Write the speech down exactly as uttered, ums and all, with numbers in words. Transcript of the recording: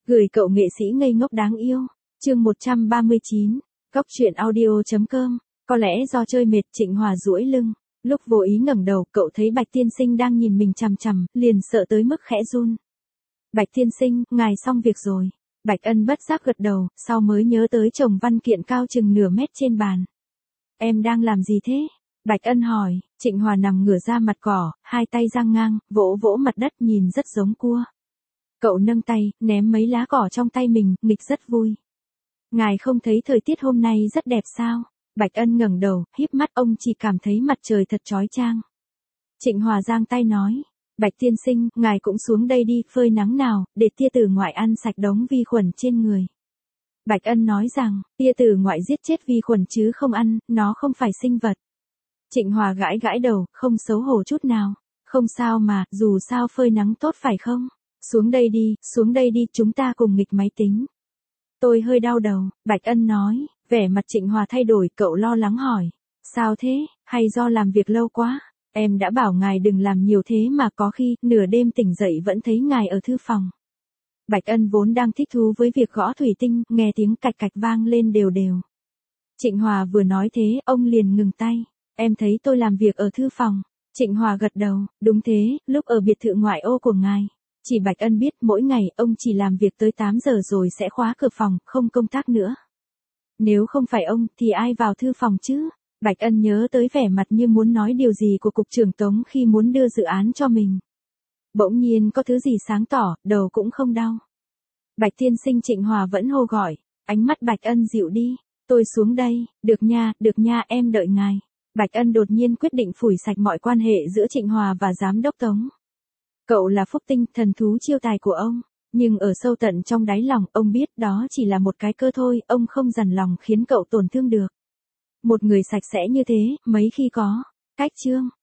Gửi cậu nghệ sĩ ngây ngốc đáng yêu. Chương một trăm ba mươi chín. Cóc truyện audio.com. Có lẽ do chơi mệt, Trịnh Hòa duỗi lưng. Lúc vô ý ngẩng đầu, cậu thấy Bạch tiên sinh đang nhìn mình chằm chằm, liền sợ tới mức khẽ run. Bạch tiên sinh, ngài xong việc rồi. Bạch Ân bất giác gật đầu, sau mới nhớ tới chồng văn kiện cao chừng nửa mét trên bàn. Em đang làm gì thế? Bạch Ân hỏi. Trịnh Hòa nằm ngửa ra mặt cỏ, hai tay dang ngang, vỗ vỗ mặt đất nhìn rất giống cua. Cậu nâng tay, ném mấy lá cỏ trong tay mình, nghịch rất vui. Ngài không thấy thời tiết hôm nay rất đẹp sao? Bạch Ân ngẩng đầu, híp mắt, ông chỉ cảm thấy mặt trời thật chói chang. Trịnh Hòa giang tay nói. Bạch tiên sinh, ngài cũng xuống đây đi, phơi nắng nào, để tia tử ngoại ăn sạch đống vi khuẩn trên người. Bạch Ân nói rằng, tia tử ngoại giết chết vi khuẩn chứ không ăn, nó không phải sinh vật. Trịnh Hòa gãi gãi đầu, không xấu hổ chút nào. Không sao mà, dù sao phơi nắng tốt phải không? Xuống đây đi, xuống đây đi, chúng ta cùng nghịch máy tính. Tôi hơi đau đầu, Bạch Ân nói, vẻ mặt Trịnh Hòa thay đổi, cậu lo lắng hỏi. Sao thế, hay do làm việc lâu quá? Em đã bảo ngài đừng làm nhiều thế mà có khi, nửa đêm tỉnh dậy vẫn thấy ngài ở thư phòng. Bạch Ân vốn đang thích thú với việc gõ thủy tinh, nghe tiếng cạch cạch vang lên đều đều. Trịnh Hòa vừa nói thế, ông liền ngừng tay. Em thấy tôi làm việc ở thư phòng. Trịnh Hòa gật đầu, đúng thế, lúc ở biệt thự ngoại ô của ngài. Chỉ Bạch Ân biết mỗi ngày ông chỉ làm việc tới tám giờ rồi sẽ khóa cửa phòng, không công tác nữa. Nếu không phải ông thì ai vào thư phòng chứ? Bạch Ân nhớ tới vẻ mặt như muốn nói điều gì của cục trưởng Tống khi muốn đưa dự án cho mình. Bỗng nhiên có thứ gì sáng tỏ, đầu cũng không đau. Bạch tiên sinh, Trịnh Hòa vẫn hô gọi. Ánh mắt Bạch Ân dịu đi. Tôi xuống đây, được nha, được nha, em đợi ngài. Bạch Ân đột nhiên quyết định phủi sạch mọi quan hệ giữa Trịnh Hòa và giám đốc Tống. Cậu là phúc tinh, thần thú chiêu tài của ông, nhưng ở sâu tận trong đáy lòng, ông biết đó chỉ là một cái cơ thôi, ông không dằn lòng khiến cậu tổn thương được. Một người sạch sẽ như thế, mấy khi có. Cách chương.